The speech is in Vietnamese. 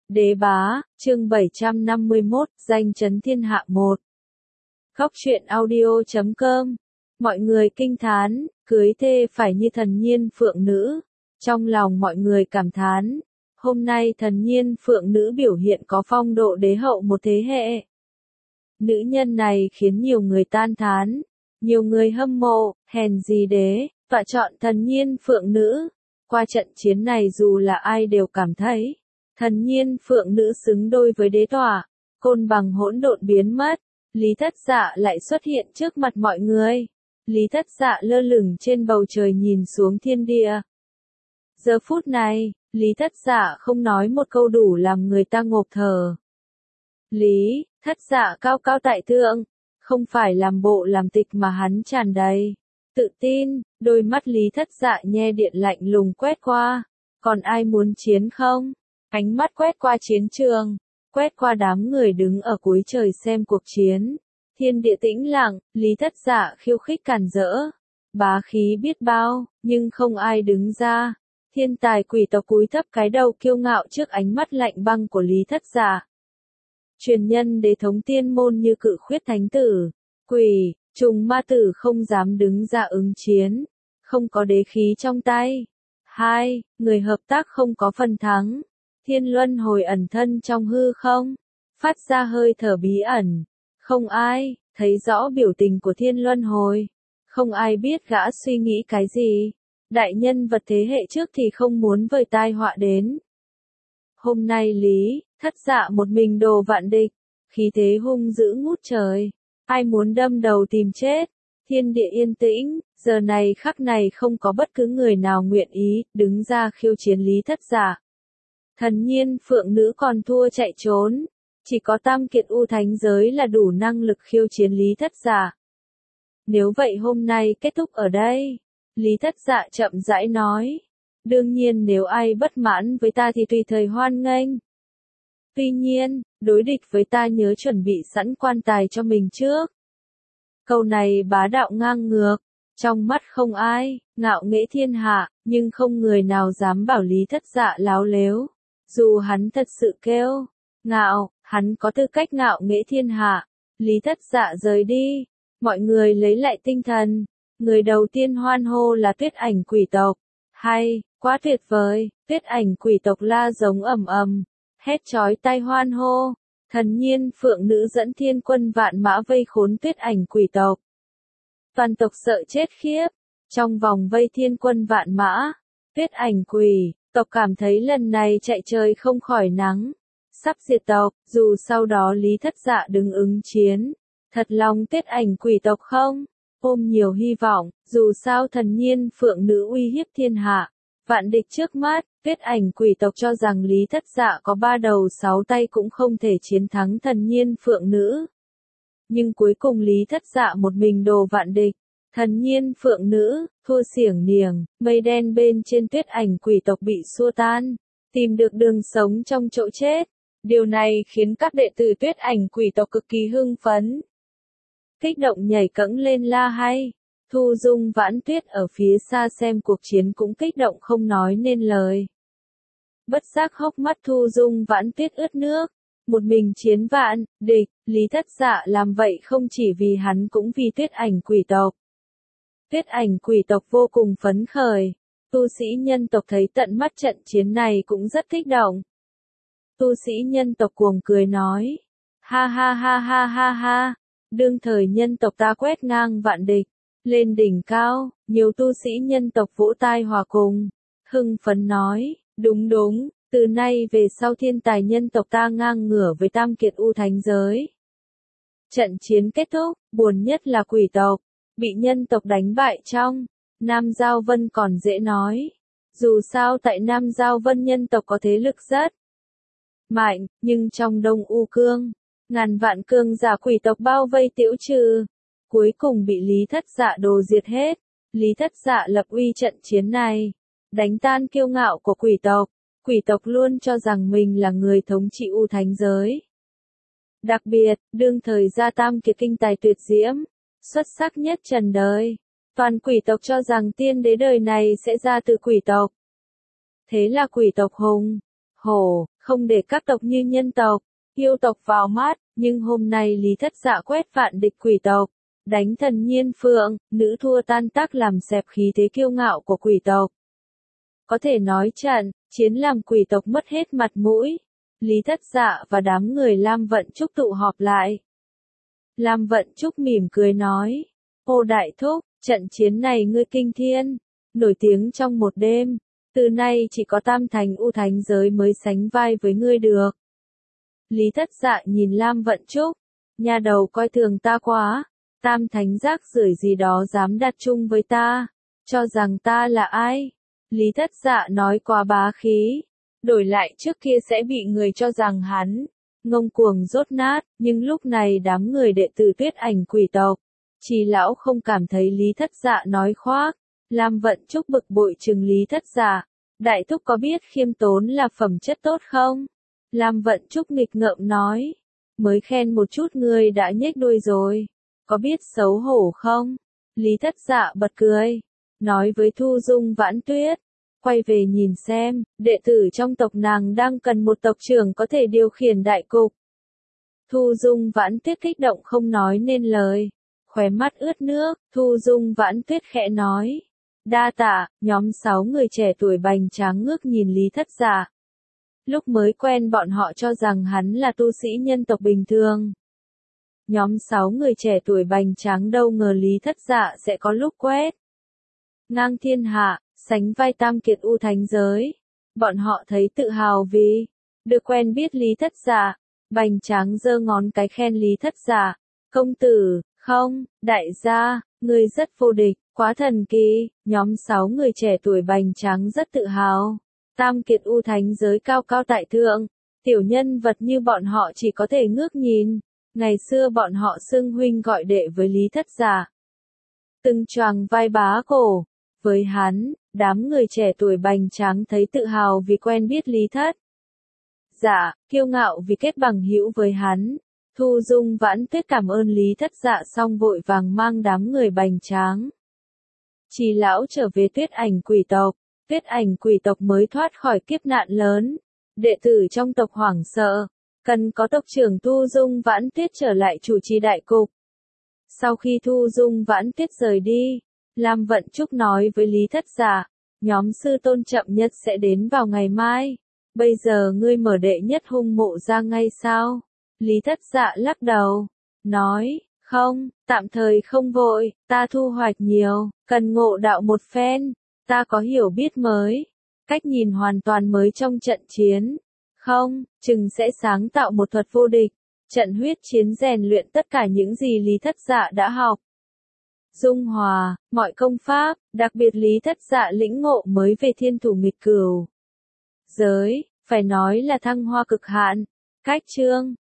Đế bá, chương 751, danh chấn thiên hạ 1. Góc truyện audio.com. Mọi người kinh thán, cưới thê phải như thần nhiên phượng nữ. Trong lòng mọi người cảm thán, hôm nay thần nhiên phượng nữ biểu hiện có phong độ đế hậu một thế hệ. Nữ nhân này khiến nhiều người tan thán, nhiều người hâm mộ, hèn gì đế, và chọn thần nhiên phượng nữ. Qua trận chiến này dù là ai đều cảm thấy, thần nhiên phượng nữ xứng đôi với đế tỏa. Côn bằng hỗn độn biến mất, Lý Thất Dạ lại xuất hiện trước mặt mọi người. Lý Thất Dạ lơ lửng trên bầu trời nhìn xuống thiên địa. Giờ phút này, Lý Thất Dạ không nói một câu đủ làm người ta ngộp thở. Lý Thất Dạ cao cao tại thượng, không phải làm bộ làm tịch mà hắn tràn đầy tự tin. Đôi mắt Lý Thất Dạ nhe điện lạnh lùng quét qua. Còn ai muốn chiến không? Ánh mắt quét qua chiến trường, quét qua đám người đứng ở cuối trời xem cuộc chiến. Thiên địa tĩnh lặng, Lý Thất Dạ khiêu khích cản rỡ, bá khí biết bao, nhưng không ai đứng ra. Thiên tài quỷ tộc cúi thấp cái đầu kiêu ngạo trước ánh mắt lạnh băng của Lý Thất Dạ. Truyền nhân đế thống tiên môn như cự khuyết thánh tử, quỷ, trùng ma tử không dám đứng ra ứng chiến, không có đế khí trong tay. Hai, người hợp tác không có phần thắng. Thiên luân hồi ẩn thân trong hư không, phát ra hơi thở bí ẩn. Không ai thấy rõ biểu tình của thiên luân hồi, không ai biết gã suy nghĩ cái gì. Đại nhân vật thế hệ trước thì không muốn vời tai họa đến. Hôm nay Lý Thất Dạ một mình đồ vạn địch, khí thế hung dữ ngút trời. Ai muốn đâm đầu tìm chết? Thiên địa yên tĩnh, giờ này khắc này không có bất cứ người nào nguyện ý đứng ra khiêu chiến Lý Thất Dạ. Thần nhiên phượng nữ còn thua chạy trốn, chỉ có tam kiệt u thánh giới là đủ năng lực khiêu chiến Lý Thất Dạ. Nếu vậy hôm nay kết thúc ở đây, Lý Thất Dạ chậm rãi nói. Đương nhiên nếu ai bất mãn với ta thì tùy thời hoan nghênh. Tuy nhiên, đối địch với ta nhớ chuẩn bị sẵn quan tài cho mình trước. Câu này bá đạo ngang ngược, trong mắt không ai, ngạo nghễ thiên hạ, nhưng không người nào dám bảo Lý Thất Dạ láo lếu. Dù hắn thật sự kêu ngạo, hắn có tư cách ngạo nghễ thiên hạ. Lý Thất Dạ rời đi, mọi người lấy lại tinh thần. Người đầu tiên hoan hô là Tuyết Ảnh quỷ tộc. Hay, quá tuyệt vời, Tuyết Ảnh quỷ tộc la giống ầm ầm, hét chói tai hoan hô. Thần nhiên phượng nữ dẫn thiên quân vạn mã vây khốn Tuyết Ảnh quỷ tộc. Toàn tộc sợ chết khiếp, trong vòng vây thiên quân vạn mã, Tuyết Ảnh quỷ tộc cảm thấy lần này chạy trời không khỏi nắng, sắp diệt tộc. Dù sau đó Lý Thất Dạ đứng ứng chiến, thật lòng Tuyết Ảnh quỷ tộc không ôm nhiều hy vọng. Dù sao thần nhiên phượng nữ uy hiếp thiên hạ, vạn địch trước mắt. Tuyết Ảnh quỷ tộc cho rằng Lý Thất Dạ có 3 đầu 6 tay cũng không thể chiến thắng thần nhiên phượng nữ. Nhưng cuối cùng Lý Thất Dạ một mình đồ vạn địch. Thần nhiên phượng nữ thua xiểng niềng, mây đen bên trên Tuyết Ảnh quỷ tộc bị xua tan, tìm được đường sống trong chỗ chết. Điều này khiến các đệ tử Tuyết Ảnh quỷ tộc cực kỳ hưng phấn, kích động nhảy cẫng lên la hay. Thu Dung Vãn Tuyết ở phía xa xem cuộc chiến cũng kích động không nói nên lời. Bất giác hốc mắt Thu Dung Vãn Tuyết ướt nước. Một mình chiến vạn địch, Lý Thất Dạ làm vậy không chỉ vì hắn cũng vì Tuyết Ảnh quỷ tộc. Tuyết Ảnh quỷ tộc vô cùng phấn khởi. Tu sĩ nhân tộc thấy tận mắt trận chiến này cũng rất kích động. Tu sĩ nhân tộc cuồng cười nói. Ha ha ha ha ha ha. Đương thời nhân tộc ta quét ngang vạn địch, lên đỉnh cao. Nhiều tu sĩ nhân tộc vỗ tai hòa cùng, hưng phấn nói. Đúng đúng, từ nay về sau thiên tài nhân tộc ta ngang ngửa với tam kiệt u thánh giới. Trận chiến kết thúc, buồn nhất là quỷ tộc bị nhân tộc đánh bại trong Nam Giao Vân còn dễ nói. Dù sao tại Nam Giao Vân nhân tộc có thế lực rất mạnh, nhưng trong Đông U Cương, ngàn vạn cường giả quỷ tộc bao vây tiễu trừ, cuối cùng bị Lý Thất Dạ đồ diệt hết. Lý Thất Dạ lập uy trận chiến này, đánh tan kiêu ngạo của quỷ tộc. Quỷ tộc luôn cho rằng mình là người thống trị u thánh giới. Đặc biệt, đương thời gia tam kiệt kinh tài tuyệt diễm, xuất sắc nhất trần đời. Toàn quỷ tộc cho rằng tiên đế đời này sẽ ra từ quỷ tộc. Thế là quỷ tộc hùng Hổ, không để các tộc như nhân tộc, yêu tộc vào mắt, nhưng hôm nay Lý Thất Dạ quét vạn địch quỷ tộc, đánh thần nhiên phượng, nữ thua tan tác làm xẹp khí thế kiêu ngạo của quỷ tộc. Có thể nói trận, chiến làm quỷ tộc mất hết mặt mũi. Lý Thất Dạ và đám người Lam Vận Trúc tụ họp lại. Lam Vận Trúc mỉm cười nói, ô đại thúc, trận chiến này ngươi kinh thiên, nổi tiếng trong một đêm, từ nay chỉ có tam thành u thánh giới mới sánh vai với ngươi được. Lý Thất Dạ nhìn Lam Vận Trúc, nhà đầu coi thường ta quá, tam thánh rác rưởi gì đó dám đặt chung với ta, cho rằng ta là ai? Lý Thất Dạ nói quá bá khí, đổi lại trước kia sẽ bị người cho rằng hắn ngông cuồng dốt nát, nhưng lúc này đám người đệ tử Tuyết Ảnh quỷ tộc, Trì lão không cảm thấy Lý Thất Dạ nói khoác. Lam Vận Trúc bực bội trừng Lý Thất Dạ, đại thúc có biết khiêm tốn là phẩm chất tốt không? Lam Vận Trúc nghịch ngợm nói, mới khen một chút ngươi đã nhếch đuôi rồi, có biết xấu hổ không? Lý Thất Dạ bật cười, nói với Thu Dung Vãn Tuyết, quay về nhìn xem, đệ tử trong tộc nàng đang cần một tộc trưởng có thể điều khiển đại cục. Thu Dung Vãn Tuyết kích động không nói nên lời, khóe mắt ướt nước, Thu Dung Vãn Tuyết khẽ nói, đa tạ. Nhóm 6 người trẻ tuổi bành tráng ngước nhìn Lý Thất Dạ. Lúc mới quen bọn họ cho rằng hắn là tu sĩ nhân tộc bình thường. Nhóm 6 người trẻ tuổi bành tráng đâu ngờ Lý Thất Dạ sẽ có lúc quét ngang thiên hạ, sánh vai tam kiệt u thánh giới. Bọn họ thấy tự hào vì được quen biết Lý Thất Dạ. Bành tráng giơ ngón cái khen Lý Thất Dạ, công tử, không, đại gia, ngươi rất vô địch, quá thần kỳ. Nhóm 6 người trẻ tuổi bành tráng rất tự hào. Tam kiệt u thánh giới cao cao tại thượng, tiểu nhân vật như bọn họ chỉ có thể ngước nhìn. Ngày xưa bọn họ xưng huynh gọi đệ với Lý Thất Dạ, từng choàng vai bá cổ với hắn. Đám người trẻ tuổi bành tráng thấy tự hào vì quen biết Lý Thất Dạ, kiêu ngạo vì kết bằng hữu với hắn. Thu Dung Vãn Tuyết cảm ơn Lý Thất Dạ xong vội vàng mang đám người bành tráng. Trì lão trở về Tuyết Ảnh quỷ tộc. Tuyết Ảnh quỷ tộc mới thoát khỏi kiếp nạn lớn. Đệ tử trong tộc hoảng sợ, cần có tộc trưởng Thu Dung Vãn Tuyết trở lại chủ trì đại cục. Sau khi Thu Dung Vãn Tuyết rời đi, Lam Vận Trúc nói với Lý Thất Dạ, nhóm sư tôn chậm nhất sẽ đến vào ngày mai. Bây giờ ngươi mở đệ nhất hung mộ ra ngay sao? Lý Thất Dạ lắc đầu, nói, không, tạm thời không vội, ta thu hoạch nhiều, cần ngộ đạo một phen, ta có hiểu biết mới, cách nhìn hoàn toàn mới trong trận chiến. Không, chừng sẽ sáng tạo một thuật vô địch, trận huyết chiến rèn luyện tất cả những gì Lý Thất Dạ đã học. Dung hòa, mọi công pháp, đặc biệt Lý Thất Dạ lĩnh ngộ mới về thiên thủ nghịch cửu giới, phải nói là thăng hoa cực hạn. Cách chương